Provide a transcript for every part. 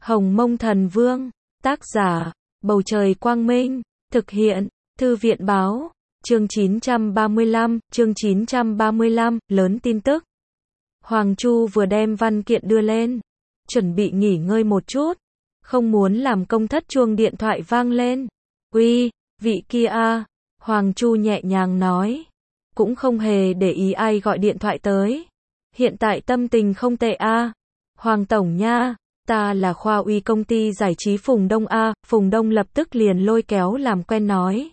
Hồng Mông Thần Vương, tác giả, Bầu Trời Quang Minh, thực hiện, Thư viện Báo, chương 935, lớn tin tức. Hoàng Chu vừa đem văn kiện đưa lên, chuẩn bị nghỉ ngơi một chút, không muốn làm công thất chuông điện thoại vang lên. Uy, vị kia a, Hoàng Chu nhẹ nhàng nói, cũng không hề để ý ai gọi điện thoại tới. Hiện tại tâm tình không tệ a. Hoàng tổng nha, ta là khoa uy công ty giải trí Phùng Đông a. Phùng Đông lập tức liền lôi kéo làm quen nói.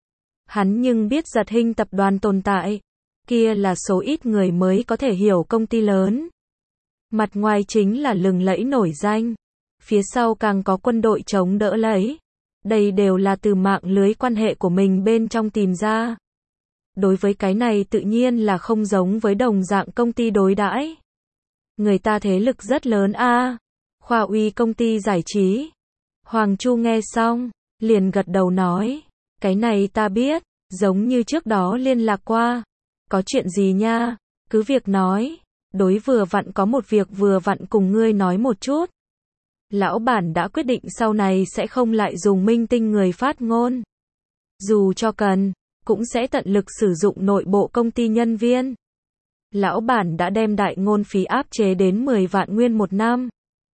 Hắn nhưng biết Giật Hinh tập đoàn tồn tại, kia là số ít người mới có thể hiểu công ty lớn. Mặt ngoài chính là lừng lẫy nổi danh, phía sau càng có quân đội chống đỡ lấy. Đây đều là từ mạng lưới quan hệ của mình bên trong tìm ra. Đối với cái này tự nhiên là không giống với đồng dạng công ty đối đãi. Người ta thế lực rất lớn a. Khoa uy công ty giải trí. Hoàng Chu nghe xong, liền gật đầu nói, cái này ta biết, giống như trước đó liên lạc qua. Có chuyện gì nha, cứ việc nói, đối vừa vặn có một việc vừa vặn cùng ngươi nói một chút. Lão bản đã quyết định sau này sẽ không lại dùng minh tinh người phát ngôn. Dù cho cần, cũng sẽ tận lực sử dụng nội bộ công ty nhân viên. Lão bản đã đem đại ngôn phí áp chế đến 10 vạn nguyên một năm.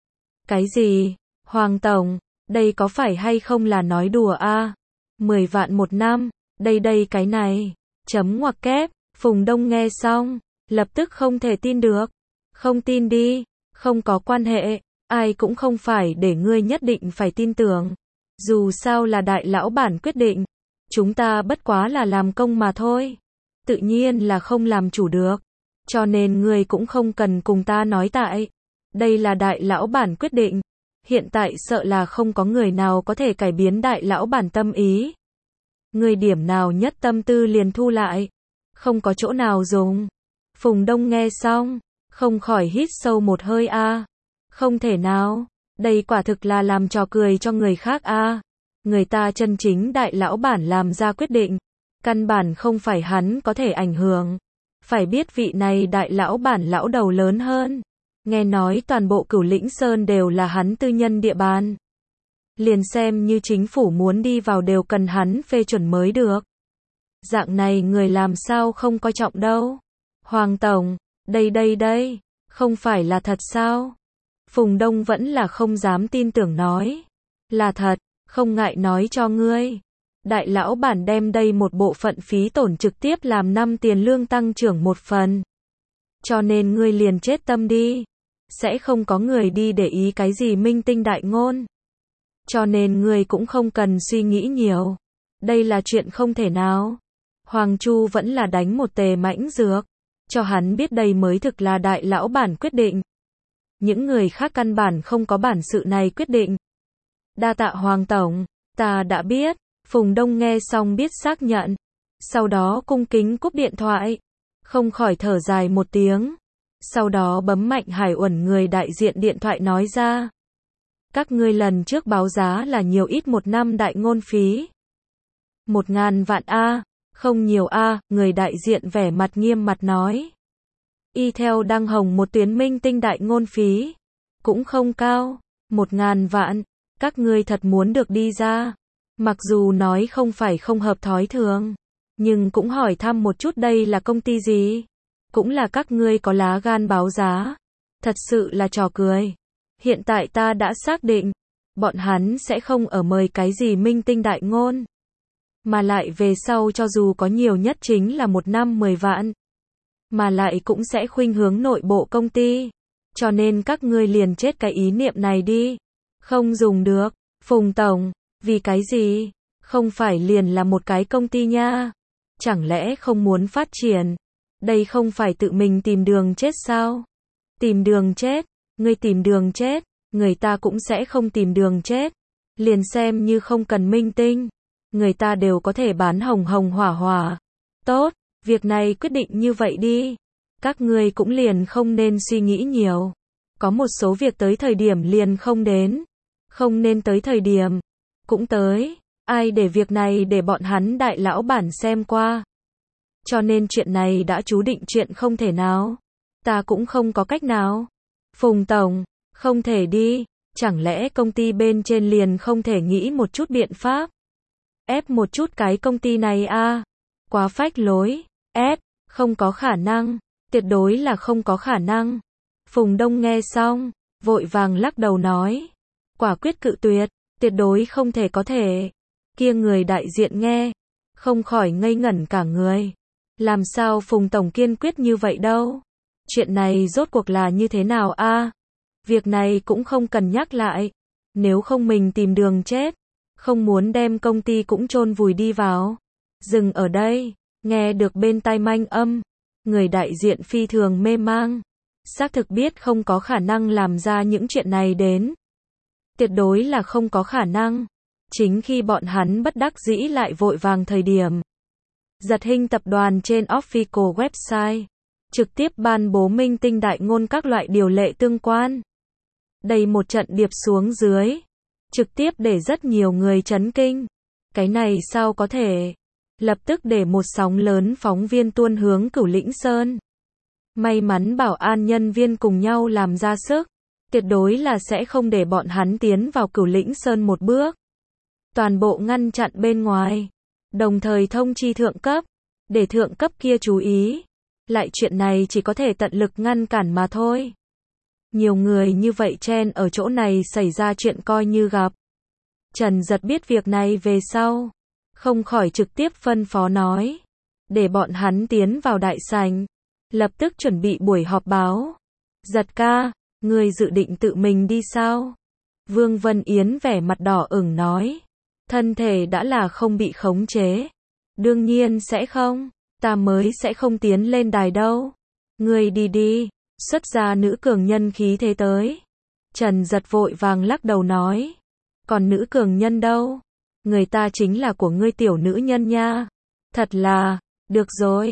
Cái gì? Hoàng tổng, đây có phải hay không là nói đùa a? 10 vạn một năm, đây cái này. Chấm ngoặc kép, Phùng Đông nghe xong, lập tức không thể tin được. Không tin đi, không có quan hệ, ai cũng không phải để ngươi nhất định phải tin tưởng. Dù sao là đại lão bản quyết định, chúng ta bất quá là làm công mà thôi. Tự nhiên là không làm chủ được. Cho nên ngươi cũng không cần cùng ta nói tại. Đây là đại lão bản quyết định. Hiện tại sợ là không có người nào có thể cải biến đại lão bản tâm ý. Ngươi điểm nào nhất tâm tư liền thu lại. Không có chỗ nào dùng. Phùng Đông nghe xong, không khỏi hít sâu một hơi a. Không thể nào, đây quả thực là làm trò cười cho người khác a. Người ta chân chính đại lão bản làm ra quyết định, căn bản không phải hắn có thể ảnh hưởng. Phải biết vị này đại lão bản lão đầu lớn hơn. Nghe nói toàn bộ Cửu Lĩnh Sơn đều là hắn tư nhân địa bàn. Liền xem như chính phủ muốn đi vào đều cần hắn phê chuẩn mới được. Dạng này người làm sao không coi trọng đâu. Hoàng tổng, đây, không phải là thật sao? Phùng Đông vẫn là không dám tin tưởng nói. Là thật, không ngại nói cho ngươi. Đại lão bản đem đây một bộ phận phí tổn trực tiếp làm 5 tiền lương tăng trưởng một phần. Cho nên ngươi liền chết tâm đi. Sẽ không có người đi để ý cái gì minh tinh đại ngôn. Cho nên ngươi cũng không cần suy nghĩ nhiều. Đây là chuyện không thể nào. Hoàng Chu vẫn là đánh một tề mãnh dược. Cho hắn biết đây mới thực là đại lão bản quyết định. Những người khác căn bản không có bản sự này quyết định. Đa tạ Hoàng tổng, ta đã biết. Phùng Đông nghe xong biết xác nhận. Sau đó cung kính cúp điện thoại. Không khỏi thở dài một tiếng. Sau đó bấm mạnh Hải Uẩn người đại diện điện thoại nói ra. Các ngươi lần trước báo giá là nhiều ít một năm đại ngôn phí. 1.000 vạn a, không nhiều a, người đại diện vẻ mặt nghiêm mặt nói. Y theo Đăng Hồng một tuyến minh tinh đại ngôn phí. Cũng không cao, 1.000 vạn, các ngươi thật muốn được đi ra. Mặc dù nói không phải không hợp thói thường, nhưng cũng hỏi thăm một chút đây là công ty gì. Cũng là các ngươi có lá gan báo giá. Thật sự là trò cười. Hiện tại ta đã xác định, bọn hắn sẽ không ở mời cái gì minh tinh đại ngôn. Mà lại về sau cho dù có nhiều nhất chính là một năm 10 vạn. Mà lại cũng sẽ khuynh hướng nội bộ công ty. Cho nên các ngươi liền chết cái ý niệm này đi. Không dùng được. Phùng tổng, vì cái gì? Không phải liền là một cái công ty nha. Chẳng lẽ không muốn phát triển? Đây không phải tự mình tìm đường chết sao? Tìm đường chết? Ngươi tìm đường chết, người ta cũng sẽ không tìm đường chết. Liền xem như không cần minh tinh, người ta đều có thể bán hồng hồng hỏa hỏa. Tốt, việc này quyết định như vậy đi. Các ngươi cũng liền không nên suy nghĩ nhiều. Có một số việc tới thời điểm liền không đến. Không nên tới thời điểm. Cũng tới. Ai để việc này để bọn hắn đại lão bản xem qua. Cho nên chuyện này đã chú định chuyện không thể nào. Ta cũng không có cách nào. Phùng tổng, không thể đi. Chẳng lẽ công ty bên trên liền không thể nghĩ một chút biện pháp? Ép một chút cái công ty này a, quá phách lối. Ép, không có khả năng, tuyệt đối là không có khả năng. Phùng Đông nghe xong, vội vàng lắc đầu nói, quả quyết cự tuyệt, tuyệt đối không thể có thể. Kia người đại diện nghe, không khỏi ngây ngẩn cả người. Làm sao Phùng Tổng kiên quyết như vậy đâu? Chuyện này rốt cuộc là như thế nào a? Việc này cũng không cần nhắc lại. Nếu không mình tìm đường chết. Không muốn đem công ty cũng chôn vùi đi vào. Dừng ở đây, nghe được bên tai manh âm. Người đại diện phi thường mê mang. Xác thực biết không có khả năng làm ra những chuyện này đến. Tuyệt đối là không có khả năng. Chính khi bọn hắn bất đắc dĩ lại vội vàng thời điểm. Giật Hinh tập đoàn trên official website. Trực tiếp ban bố minh tinh đại ngôn các loại điều lệ tương quan. Đây một trận điệp xuống dưới. Trực tiếp để rất nhiều người chấn kinh. Cái này sao có thể? Lập tức để một sóng lớn phóng viên tuôn hướng Cửu Lĩnh Sơn. May mắn bảo an nhân viên cùng nhau làm ra sức. Tuyệt đối là sẽ không để bọn hắn tiến vào Cửu Lĩnh Sơn một bước. Toàn bộ ngăn chặn bên ngoài. Đồng thời thông chi thượng cấp. Để thượng cấp kia chú ý. Lại chuyện này chỉ có thể tận lực ngăn cản mà thôi. Nhiều người như vậy chen ở chỗ này xảy ra chuyện coi như gặp. Trần Giật biết việc này về sau. Không khỏi trực tiếp phân phó nói. Để bọn hắn tiến vào đại sảnh. Lập tức chuẩn bị buổi họp báo. Giật ca, người dự định tự mình đi sao? Vương Vân Yến vẻ mặt đỏ ửng nói. Thân thể đã là không bị khống chế. Đương nhiên sẽ không. Ta mới sẽ không tiến lên đài đâu. Người đi đi. Xuất ra nữ cường nhân khí thế tới. Trần Giật vội vàng lắc đầu nói. Còn nữ cường nhân đâu? Người ta chính là của ngươi tiểu nữ nhân nha. Thật là, được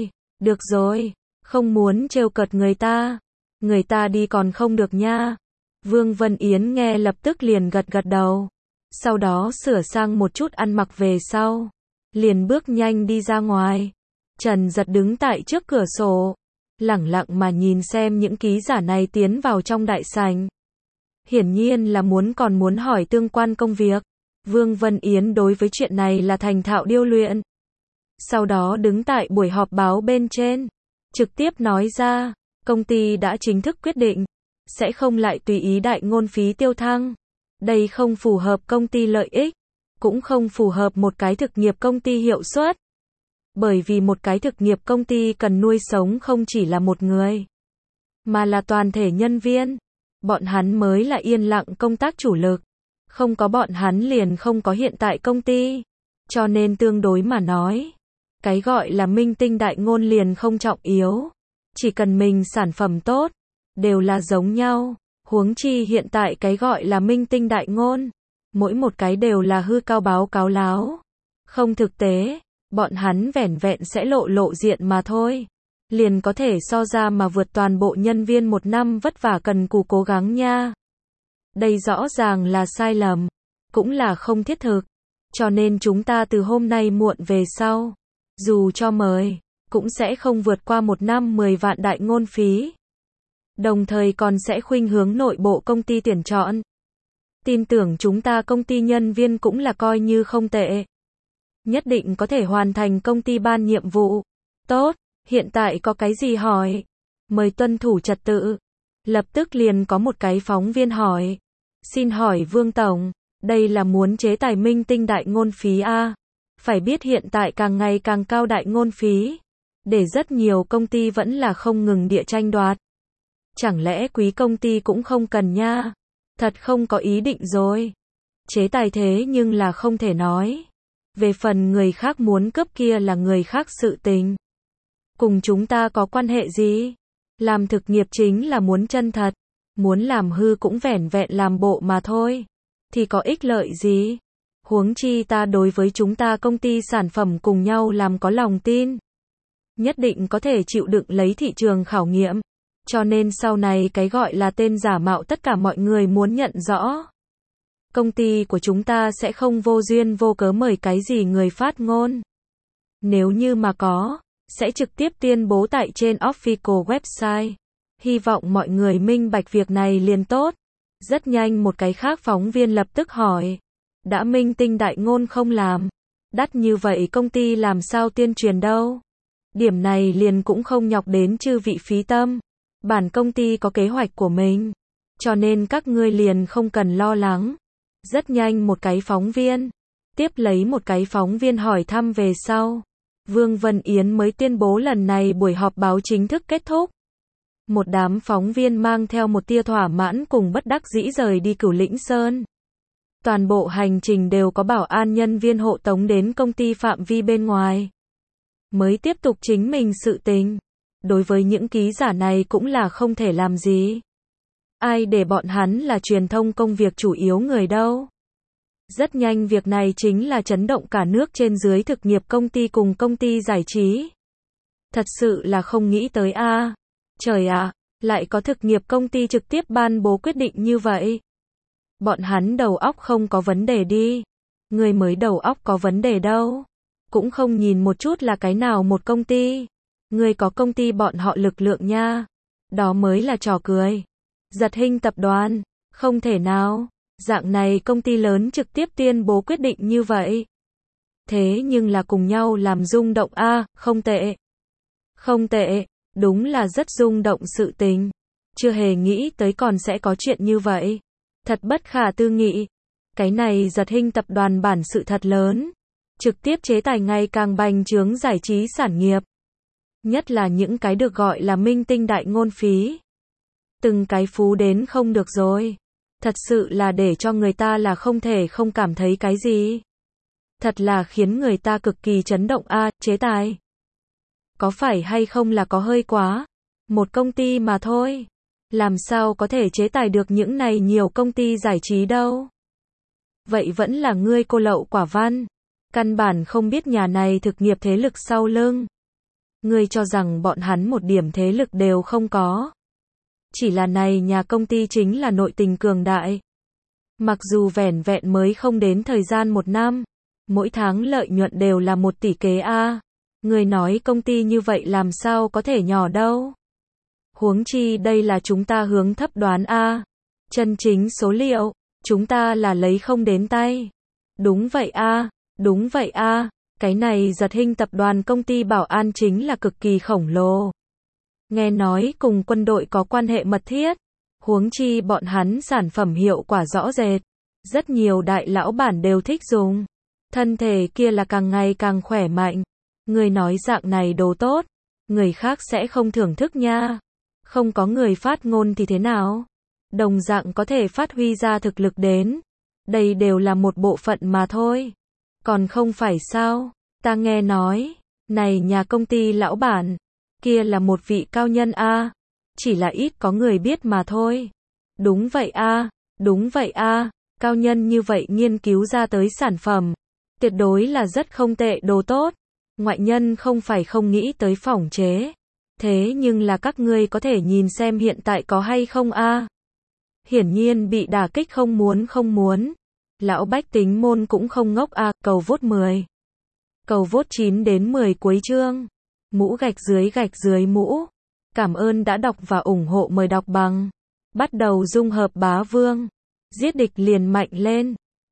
rồi, không muốn trêu cợt người ta. Người ta đi còn không được nha. Vương Vân Yến nghe lập tức liền gật gật đầu. Sau đó sửa sang một chút ăn mặc về sau. Liền bước nhanh đi ra ngoài. Trần Giật đứng tại trước cửa sổ. Lẳng lặng mà nhìn xem những ký giả này tiến vào trong đại sảnh. Hiển nhiên là còn muốn hỏi tương quan công việc. Vương Vân Yến đối với chuyện này là thành thạo điêu luyện. Sau đó đứng tại buổi họp báo bên trên. Trực tiếp nói ra, công ty đã chính thức quyết định. Sẽ không lại tùy ý đại ngôn phí tiêu thăng. Đây không phù hợp công ty lợi ích. Cũng không phù hợp một cái thực nghiệp công ty hiệu suất. Bởi vì một cái thực nghiệp công ty cần nuôi sống không chỉ là một người. Mà là toàn thể nhân viên. Bọn hắn mới là yên lặng công tác chủ lực. Không có bọn hắn liền không có hiện tại công ty. Cho nên tương đối mà nói. Cái gọi là minh tinh đại ngôn liền không trọng yếu. Chỉ cần mình sản phẩm tốt. Đều là giống nhau. Huống chi hiện tại cái gọi là minh tinh đại ngôn. Mỗi một cái đều là hư cao báo cáo láo. Không thực tế. Bọn hắn vẻn vẹn sẽ lộ diện mà thôi. Liền có thể so ra mà vượt toàn bộ nhân viên một năm vất vả cần cù cố gắng nha. Đây rõ ràng là sai lầm. Cũng là không thiết thực. Cho nên chúng ta từ hôm nay muộn về sau. Dù cho mời. Cũng sẽ không vượt qua một năm 10 vạn đại ngôn phí. Đồng thời còn sẽ khuynh hướng nội bộ công ty tuyển chọn. Tin tưởng chúng ta công ty nhân viên cũng là coi như không tệ. Nhất định có thể hoàn thành công ty ban nhiệm vụ. Tốt, hiện tại có cái gì hỏi? Mời tuân thủ trật tự. Lập tức liền có một cái phóng viên hỏi. Xin hỏi Vương Tổng, đây là muốn chế tài minh tinh đại ngôn phí a? Phải biết hiện tại càng ngày càng cao đại ngôn phí. Để rất nhiều công ty vẫn là không ngừng địa tranh đoạt. Chẳng lẽ quý công ty cũng không cần nha? Thật không có ý định rồi. Chế tài thế nhưng là không thể nói. Về phần người khác muốn cướp kia là người khác sự tình. Cùng chúng ta có quan hệ gì? Làm thực nghiệp chính là muốn chân thật. Muốn làm hư cũng vẻn vẹn làm bộ mà thôi. Thì có ích lợi gì? Huống chi ta đối với chúng ta công ty sản phẩm cùng nhau làm có lòng tin. Nhất định có thể chịu đựng lấy thị trường khảo nghiệm. Cho nên sau này cái gọi là tên giả mạo tất cả mọi người muốn nhận rõ. Công ty của chúng ta sẽ không vô duyên vô cớ mời cái gì người phát ngôn. Nếu như mà có, sẽ trực tiếp tuyên bố tại trên official website. Hy vọng mọi người minh bạch việc này liền tốt. Rất nhanh một cái khác phóng viên lập tức hỏi. Đã minh tinh đại ngôn không làm. Đắt như vậy công ty làm sao tuyên truyền đâu. Điểm này liền cũng không nhọc đến chư vị phí tâm. Bản công ty có kế hoạch của mình. Cho nên các ngươi liền không cần lo lắng. Rất nhanh một cái phóng viên. Tiếp lấy một cái phóng viên hỏi thăm về sau. Vương Vân Yến mới tuyên bố lần này buổi họp báo chính thức kết thúc. Một đám phóng viên mang theo một tia thỏa mãn cùng bất đắc dĩ rời đi Cửu Lĩnh Sơn. Toàn bộ hành trình đều có bảo an nhân viên hộ tống đến công ty phạm vi bên ngoài. Mới tiếp tục chính mình sự tình. Đối với những ký giả này cũng là không thể làm gì. Ai để bọn hắn là truyền thông công việc chủ yếu người đâu. Rất nhanh việc này chính là chấn động cả nước trên dưới thực nghiệp công ty cùng công ty giải trí. Thật sự là không nghĩ tới a. Trời ạ, lại có thực nghiệp công ty trực tiếp ban bố quyết định như vậy. Bọn hắn đầu óc không có vấn đề đi. Người mới đầu óc có vấn đề đâu. Cũng không nhìn một chút là cái nào một công ty. Người có công ty bọn họ lực lượng nha. Đó mới là trò cười. Giật Hinh tập đoàn. Không thể nào. Dạng này công ty lớn trực tiếp tuyên bố quyết định như vậy. Thế nhưng là cùng nhau làm rung động a, không tệ. Không tệ, đúng là rất rung động sự tình. Chưa hề nghĩ tới còn sẽ có chuyện như vậy. Thật bất khả tư nghị. Cái này Giật Hinh tập đoàn bản sự thật lớn. Trực tiếp chế tài ngày càng bành trướng giải trí sản nghiệp. Nhất là những cái được gọi là minh tinh đại ngôn phí. Từng cái phú đến không được rồi. Thật sự là để cho người ta là không thể không cảm thấy cái gì. Thật là khiến người ta cực kỳ chấn động a, chế tài. Có phải hay không là có hơi quá. Một công ty mà thôi. Làm sao có thể chế tài được những này nhiều công ty giải trí đâu. Vậy vẫn là ngươi cô lậu quả văn. Căn bản không biết nhà này thực nghiệp thế lực sau lưng. Ngươi cho rằng bọn hắn một điểm thế lực đều không có. Chỉ là này nhà công ty chính là nội tình cường đại. Mặc dù vẻn vẹn mới không đến thời gian 1 năm. Mỗi tháng lợi nhuận đều là 1 tỷ kế a. Người nói công ty như vậy làm sao có thể nhỏ đâu. Huống chi đây là chúng ta hướng thấp đoán a. Chân chính số liệu, chúng ta là lấy không đến tay. Đúng vậy a, đúng vậy a. Cái này Giật Hinh tập đoàn công ty bảo an chính là cực kỳ khổng lồ. Nghe nói cùng quân đội có quan hệ mật thiết. Huống chi bọn hắn sản phẩm hiệu quả rõ rệt. Rất nhiều đại lão bản đều thích dùng. Thân thể kia là càng ngày càng khỏe mạnh. Người nói dạng này đồ tốt. Người khác sẽ không thưởng thức nha. Không có người phát ngôn thì thế nào? Đồng dạng có thể phát huy ra thực lực đến. Đây đều là một bộ phận mà thôi. Còn không phải sao? Ta nghe nói. Này nhà công ty lão bản. Kia là một vị cao nhân a. Chỉ là ít có người biết mà thôi. Đúng vậy a, đúng vậy a. Cao nhân như vậy nghiên cứu ra tới sản phẩm. Tuyệt đối là rất không tệ đồ tốt. Ngoại nhân không phải không nghĩ tới phỏng chế. Thế nhưng là các ngươi có thể nhìn xem hiện tại có hay không a. Hiển nhiên bị đả kích không muốn. Lão bách tính môn cũng không ngốc a. Cầu vote 10. Cầu vote 9 đến 10 cuối chương. Mũ gạch dưới mũ. Cảm ơn đã đọc và ủng hộ, mời đọc bằng. Bắt đầu dung hợp bá vương. Giết địch liền mạnh lên.